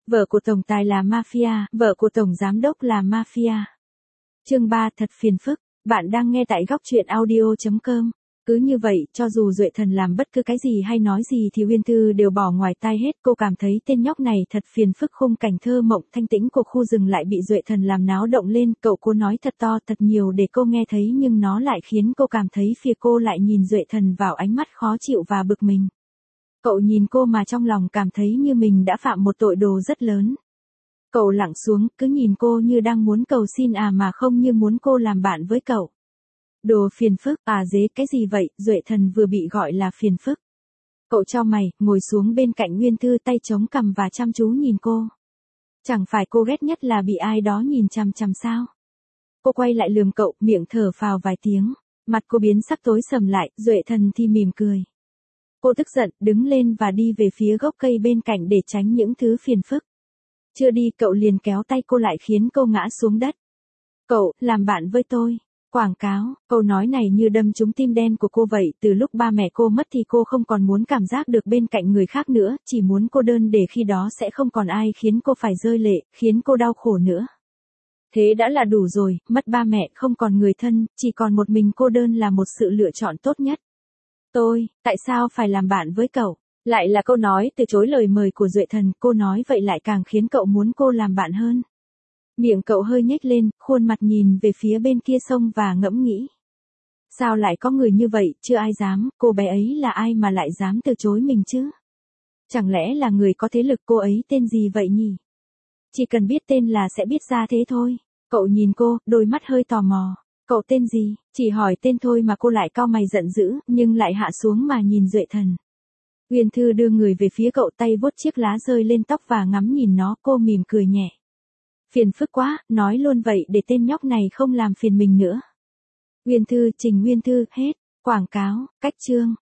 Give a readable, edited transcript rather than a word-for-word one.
Vợ của tổng tài là mafia, vợ của tổng giám đốc là mafia. Chương 3 thật phiền phức, bạn đang nghe tại góc truyện audio.com. Cứ như vậy, cho dù Duệ Thần làm bất cứ cái gì hay nói gì thì Uyên Thư đều bỏ ngoài tai hết. Cô cảm thấy tên nhóc này thật phiền phức. Khung cảnh thơ mộng thanh tĩnh của khu rừng lại bị Duệ Thần làm náo động lên. Cậu cố nói thật to thật nhiều để cô nghe thấy, nhưng nó lại khiến cô cảm thấy phía cô lại nhìn Duệ Thần vào ánh mắt khó chịu và bực mình. Cậu nhìn cô mà trong lòng cảm thấy như mình đã phạm một tội đồ rất lớn. Cậu lặng xuống, cứ nhìn cô như đang muốn cầu xin mà không như muốn cô làm bạn với cậu. Đồ phiền phức, dế, cái gì vậy? Duệ Thần vừa bị gọi là phiền phức. Cậu chau mày, ngồi xuống bên cạnh Uyên Thư, tay chống cằm và chăm chú nhìn cô. Chẳng phải cô ghét nhất là bị ai đó nhìn chằm chằm sao? Cô quay lại lườm cậu, miệng thở phào vài tiếng. Mặt cô biến sắc tối sầm lại, Duệ Thần thì mỉm cười. Cô tức giận, đứng lên và đi về phía gốc cây bên cạnh để tránh những thứ phiền phức. Chưa đi, cậu liền kéo tay cô lại khiến cô ngã xuống đất. Cậu, làm bạn với tôi. Quảng cáo, câu nói này như đâm trúng tim đen của cô vậy. Từ lúc ba mẹ cô mất thì cô không còn muốn cảm giác được bên cạnh người khác nữa, chỉ muốn cô đơn để khi đó sẽ không còn ai khiến cô phải rơi lệ, khiến cô đau khổ nữa. Thế đã là đủ rồi, mất ba mẹ, không còn người thân, chỉ còn một mình cô đơn là một sự lựa chọn tốt nhất. Tại sao phải làm bạn với cậu? Lại là câu nói từ chối lời mời của Duệ Thần, cô nói vậy lại càng khiến cậu muốn cô làm bạn hơn. Miệng cậu hơi nhếch lên, khuôn mặt nhìn về phía bên kia sông và ngẫm nghĩ. Sao lại có người như vậy, chưa ai dám, cô bé ấy là ai mà lại dám từ chối mình chứ? Chẳng lẽ là người có thế lực? Cô ấy tên gì vậy nhỉ? Chỉ cần biết tên là sẽ biết ra thế thôi. Cậu nhìn cô, đôi mắt hơi tò mò. Cậu tên gì? Chỉ hỏi tên thôi mà cô lại cau mày giận dữ, nhưng lại hạ xuống mà nhìn Duệ Thần. Uyên Thư đưa người về phía cậu, tay vuốt chiếc lá rơi lên tóc và ngắm nhìn nó, cô mỉm cười nhẹ. Phiền phức quá, nói luôn vậy để tên nhóc này không làm phiền mình nữa. Uyên Thư, Trình Uyên Thư, hết. Quảng cáo, cách chương.